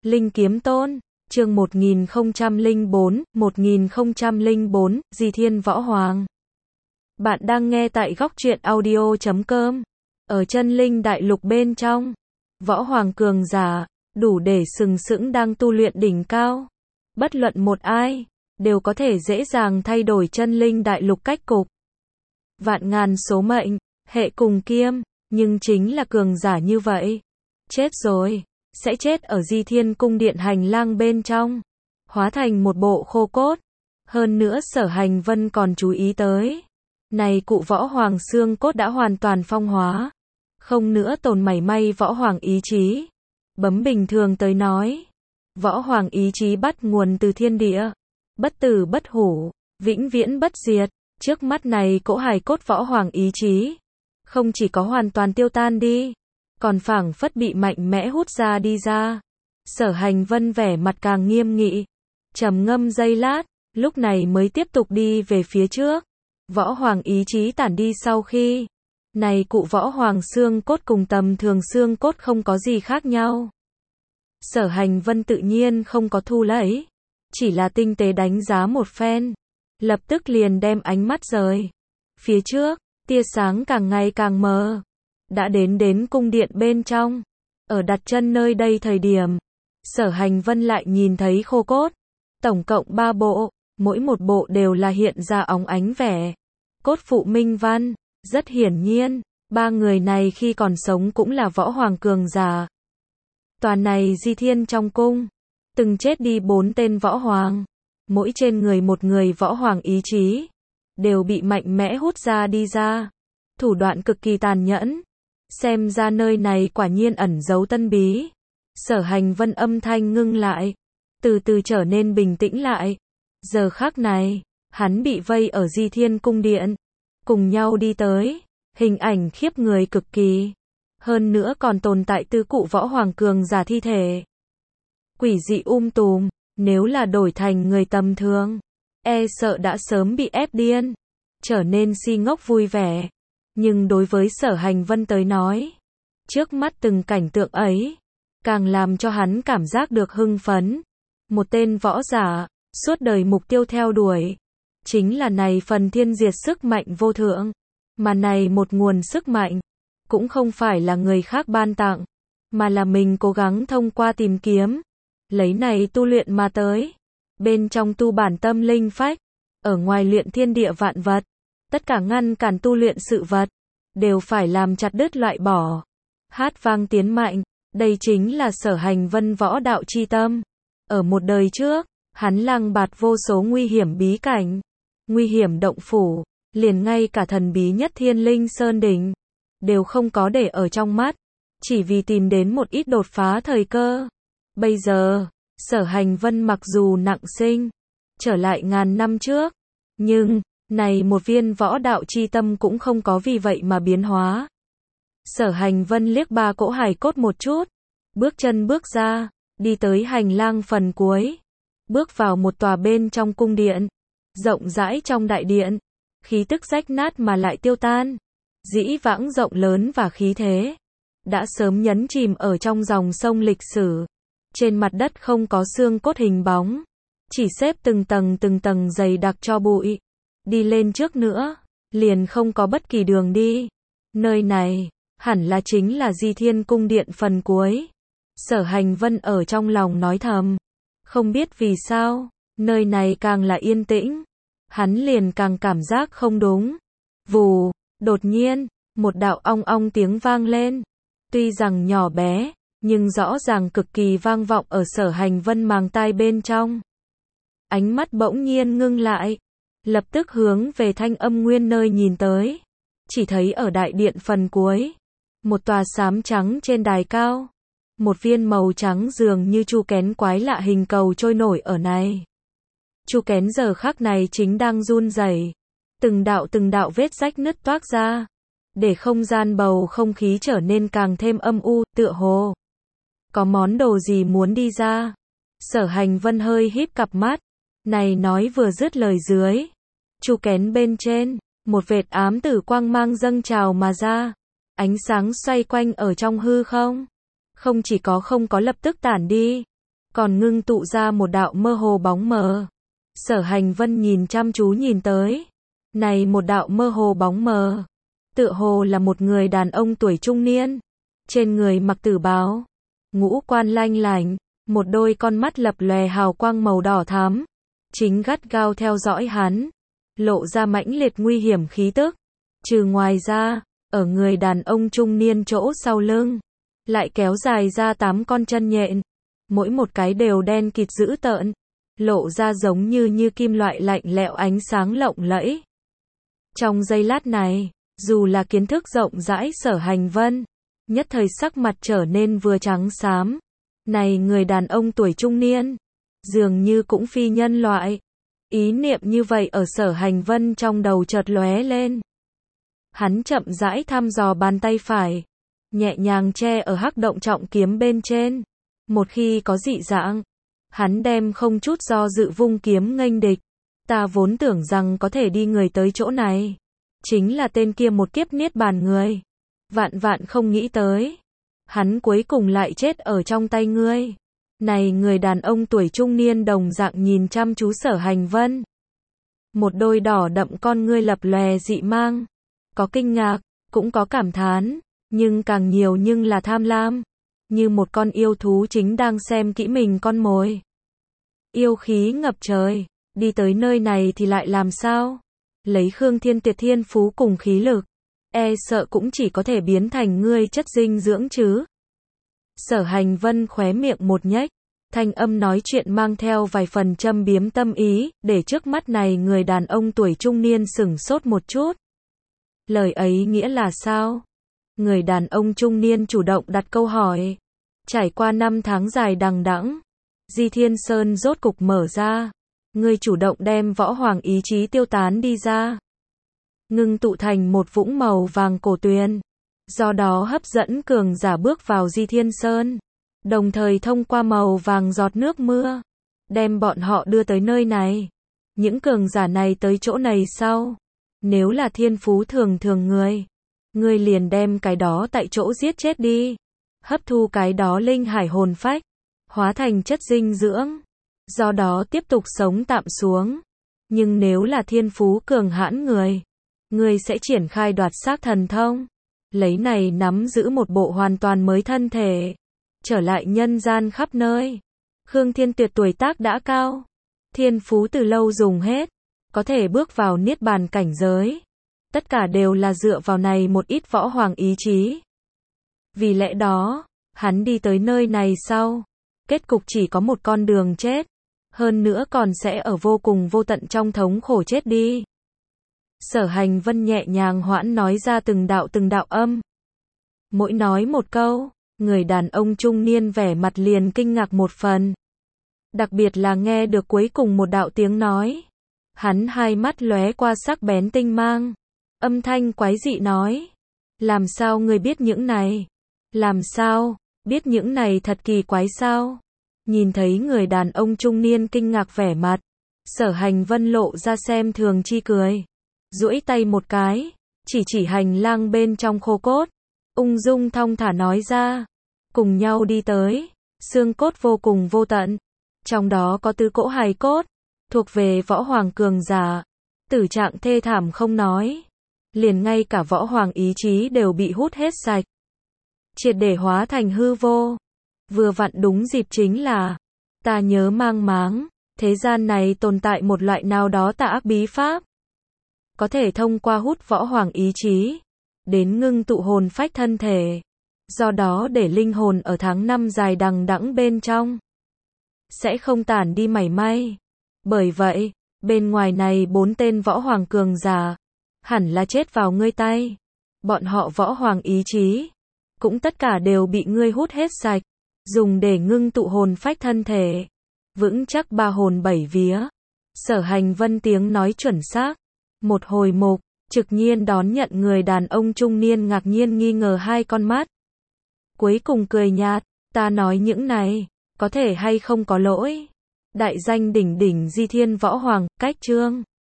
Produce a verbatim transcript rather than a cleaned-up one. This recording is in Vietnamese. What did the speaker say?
Linh Kiếm Tôn, chương một nghìn không trăm lẻ bốn, một nghìn không trăm lẻ bốn, Di Thiên Võ Hoàng. Bạn đang nghe tại góc truyện audio chấm com. Ở chân linh đại lục bên trong, Võ Hoàng cường giả, đủ để sừng sững đang tu luyện đỉnh cao. Bất luận một ai, đều có thể dễ dàng thay đổi chân linh đại lục cách cục. Vạn ngàn số mệnh, hệ cùng kiêm, nhưng chính là cường giả như vậy. Chết rồi, sẽ chết ở Di Thiên cung điện hành lang bên trong, hóa thành một bộ khô cốt. Hơn nữa Sở Hành Vân còn chú ý tới, này cụ Võ Hoàng xương cốt đã hoàn toàn phong hóa, không nữa tồn mảy may Võ Hoàng ý chí. Bấm bình thường tới nói, Võ Hoàng ý chí bắt nguồn từ thiên địa, bất tử bất hủ, vĩnh viễn bất diệt. Trước mắt này cỗ hài cốt Võ Hoàng ý chí, không chỉ có hoàn toàn tiêu tan đi, còn phảng phất bị mạnh mẽ hút ra đi ra. Sở Hành Vân vẻ mặt càng nghiêm nghị, trầm ngâm giây lát, lúc này mới tiếp tục đi về phía trước. Võ Hoàng ý chí tản đi sau khi, này cụ Võ Hoàng xương cốt cùng tầm thường xương cốt không có gì khác nhau. Sở Hành Vân tự nhiên không có thu lấy, chỉ là tinh tế đánh giá một phen, lập tức liền đem ánh mắt rời phía trước, tia sáng càng ngày càng mờ. Đã đến đến cung điện bên trong, ở đặt chân nơi đây thời điểm, Sở Hành Vân lại nhìn thấy khô cốt, tổng cộng ba bộ, mỗi một bộ đều là hiện ra óng ánh vẻ cốt phụ minh văn. Rất hiển nhiên, ba người này khi còn sống cũng là Võ Hoàng cường giả. Toàn này Di Thiên trong cung, từng chết đi bốn tên Võ Hoàng, mỗi trên người một người Võ Hoàng ý chí, đều bị mạnh mẽ hút ra đi ra. Thủ đoạn cực kỳ tàn nhẫn. Xem ra nơi này quả nhiên ẩn giấu tân bí. Sở Hành Vân âm thanh ngưng lại, từ từ trở nên bình tĩnh lại. Giờ khắc này, hắn bị vây ở Di Thiên cung điện, cùng nhau đi tới, hình ảnh khiếp người cực kỳ. Hơn nữa còn tồn tại tứ cụ Võ Hoàng cường giả thi thể. Quỷ dị um tùm, nếu là đổi thành người tầm thường, e sợ đã sớm bị ép điên, trở nên si ngốc vui vẻ. Nhưng đối với Sở Hành Vân tới nói, trước mắt từng cảnh tượng ấy, càng làm cho hắn cảm giác được hưng phấn. Một tên võ giả, suốt đời mục tiêu theo đuổi, chính là này phần thiên diệt sức mạnh vô thượng. Mà này một nguồn sức mạnh, cũng không phải là người khác ban tặng, mà là mình cố gắng thông qua tìm kiếm, lấy này tu luyện mà tới. Bên trong tu bản tâm linh phách, ở ngoài luyện thiên địa vạn vật. Tất cả ngăn cản tu luyện sự vật, đều phải làm chặt đứt loại bỏ. Hát vang tiến mạnh, đây chính là Sở Hành Vân võ đạo chi tâm. Ở một đời trước, hắn lăng bạt vô số nguy hiểm bí cảnh, nguy hiểm động phủ, liền ngay cả thần bí nhất Thiên Linh Sơn đỉnh, đều không có để ở trong mắt, chỉ vì tìm đến một ít đột phá thời cơ. Bây giờ, Sở Hành Vân mặc dù nặng sinh, trở lại ngàn năm trước, nhưng này một viên võ đạo chi tâm cũng không có vì vậy mà biến hóa. Sở Hành Vân liếc ba cỗ hài cốt một chút, bước chân bước ra, đi tới hành lang phần cuối, bước vào một tòa bên trong cung điện, rộng rãi trong đại điện, khí tức rách nát mà lại tiêu tan, dĩ vãng rộng lớn và khí thế, đã sớm nhấn chìm ở trong dòng sông lịch sử. Trên mặt đất không có xương cốt hình bóng, chỉ xếp từng tầng từng tầng dày đặc cho bụi. Đi lên trước nữa, liền không có bất kỳ đường đi. Nơi này, hẳn là chính là Di Thiên cung điện phần cuối. Sở Hành Vân ở trong lòng nói thầm. Không biết vì sao, nơi này càng là yên tĩnh, hắn liền càng cảm giác không đúng. Vù, đột nhiên, một đạo ong ong tiếng vang lên. Tuy rằng nhỏ bé, nhưng rõ ràng cực kỳ vang vọng ở Sở Hành Vân màng tai bên trong. Ánh mắt bỗng nhiên ngưng lại, lập tức hướng về thanh âm nguyên nơi nhìn tới. Chỉ thấy ở đại điện phần cuối, một tòa xám trắng trên đài cao, một viên màu trắng dường như chu kén quái lạ hình cầu trôi nổi ở này. Chu kén giờ khắc này chính đang run rẩy, từng đạo từng đạo vết rách nứt toác ra, để không gian bầu không khí trở nên càng thêm âm u, tựa hồ có món đồ gì muốn đi ra. Sở Hành Vân hơi híp cặp mắt, này nói vừa dứt lời dưới, chu kén bên trên, một vệt ám tử quang mang dâng trào mà ra, ánh sáng xoay quanh ở trong hư không, không chỉ có không có lập tức tản đi, còn ngưng tụ ra một đạo mơ hồ bóng mờ. Sở Hành Vân nhìn chăm chú nhìn tới. Này một đạo mơ hồ bóng mờ. Tựa hồ là một người đàn ông tuổi trung niên. Trên người mặc tử bào. Ngũ quan lanh lảnh. Một đôi con mắt lập lòe hào quang màu đỏ thắm. Chính gắt gao theo dõi hắn. Lộ ra mãnh liệt nguy hiểm khí tức. Trừ ngoài ra, ở người đàn ông trung niên chỗ sau lưng. Lại kéo dài ra tám con chân nhện. Mỗi một cái đều đen kịt dữ tợn. Lộ ra giống như như kim loại lạnh lẽo ánh sáng lộng lẫy. Trong giây lát này, dù là kiến thức rộng rãi Sở Hành Vân, nhất thời sắc mặt trở nên vừa trắng xám. Này người đàn ông tuổi trung niên, dường như cũng phi nhân loại. Ý niệm như vậy ở Sở Hành Vân trong đầu chợt lóe lên. Hắn chậm rãi thăm dò bàn tay phải, nhẹ nhàng che ở hắc động trọng kiếm bên trên. Một khi có dị dạng, hắn đem không chút do dự vung kiếm nghênh địch. Ta vốn tưởng rằng có thể đi người tới chỗ này, chính là tên kia một kiếp niết bàn người. Vạn vạn không nghĩ tới, hắn cuối cùng lại chết ở trong tay ngươi. Này người đàn ông tuổi trung niên đồng dạng nhìn chăm chú Sở Hành Vân. Một đôi đỏ đậm con ngươi lập lòe dị mang. Có kinh ngạc, cũng có cảm thán, nhưng càng nhiều nhưng là tham lam. Như một con yêu thú chính đang xem kỹ mình con mồi. Yêu khí ngập trời, đi tới nơi này thì lại làm sao? Lấy Khương Thiên Tuyệt thiên phú cùng khí lực, e sợ cũng chỉ có thể biến thành ngươi chất dinh dưỡng chứ. Sở Hành Vân khóe miệng một nhếch, thanh âm nói chuyện mang theo vài phần châm biếm tâm ý, để trước mắt này người đàn ông tuổi trung niên sửng sốt một chút. Lời ấy nghĩa là sao? Người đàn ông trung niên chủ động đặt câu hỏi. Trải qua năm tháng dài đằng đẵng, Di Thiên Sơn rốt cục mở ra. Ngươi chủ động đem võ hoàng ý chí tiêu tán đi ra. Ngưng tụ thành một vũng màu vàng cổ tuyền. Do đó hấp dẫn cường giả bước vào Di Thiên Sơn. Đồng thời thông qua màu vàng giọt nước mưa. Đem bọn họ đưa tới nơi này. Những cường giả này tới chỗ này sau. Nếu là thiên phú thường thường người. Ngươi liền đem cái đó tại chỗ giết chết đi. Hấp thu cái đó linh hải hồn phách. Hóa thành chất dinh dưỡng. Do đó tiếp tục sống tạm xuống. Nhưng nếu là thiên phú cường hãn người. Ngươi sẽ triển khai đoạt xác thần thông. Lấy này nắm giữ một bộ hoàn toàn mới thân thể. Trở lại nhân gian khắp nơi. Khương Thiên Tuyệt tuổi tác đã cao. Thiên phú từ lâu dùng hết. Có thể bước vào niết bàn cảnh giới. Tất cả đều là dựa vào này một ít võ hoàng ý chí. Vì lẽ đó, hắn đi tới nơi này sau. Kết cục chỉ có một con đường chết. Hơn nữa còn sẽ ở vô cùng vô tận trong thống khổ chết đi. Sở Hành Vân nhẹ nhàng hoãn nói ra từng đạo từng đạo âm. Mỗi nói một câu, người đàn ông trung niên vẻ mặt liền kinh ngạc một phần. Đặc biệt là nghe được cuối cùng một đạo tiếng nói. Hắn hai mắt lóe qua sắc bén tinh mang. Âm thanh quái dị nói. Làm sao ngươi biết những này? Làm sao? Biết những này thật kỳ quái sao? Nhìn thấy người đàn ông trung niên kinh ngạc vẻ mặt. Sở Hành Vân lộ ra xem thường chi cười. Duỗi tay một cái. Chỉ chỉ hành lang bên trong khô cốt. Ung dung thong thả nói ra. Cùng nhau đi tới. Xương cốt vô cùng vô tận. Trong đó có tứ cỗ hài cốt. Thuộc về võ hoàng cường giả. Tử trạng thê thảm không nói. Liền ngay cả võ hoàng ý chí đều bị hút hết sạch. Triệt để hóa thành hư vô. Vừa vặn đúng dịp chính là. Ta nhớ mang máng. Thế gian này tồn tại một loại nào đó tà ác bí pháp. Có thể thông qua hút võ hoàng ý chí. Đến ngưng tụ hồn phách thân thể. Do đó để linh hồn ở tháng năm dài đằng đẵng bên trong. Sẽ không tản đi mảy may. Bởi vậy, bên ngoài này bốn tên võ hoàng cường giả. Hẳn là chết vào ngươi tay. Bọn họ võ hoàng ý chí. Cũng tất cả đều bị ngươi hút hết sạch. Dùng để ngưng tụ hồn phách thân thể. Vững chắc ba hồn bảy vía. Sở Hành Vân tiếng nói chuẩn xác. Một hồi mục, trực nhiên đón nhận người đàn ông trung niên ngạc nhiên nghi ngờ hai con mắt. Cuối cùng cười nhạt, ta nói những này, có thể hay không có lỗi. Đại danh đỉnh đỉnh Di Thiên Võ Hoàng, cách chương.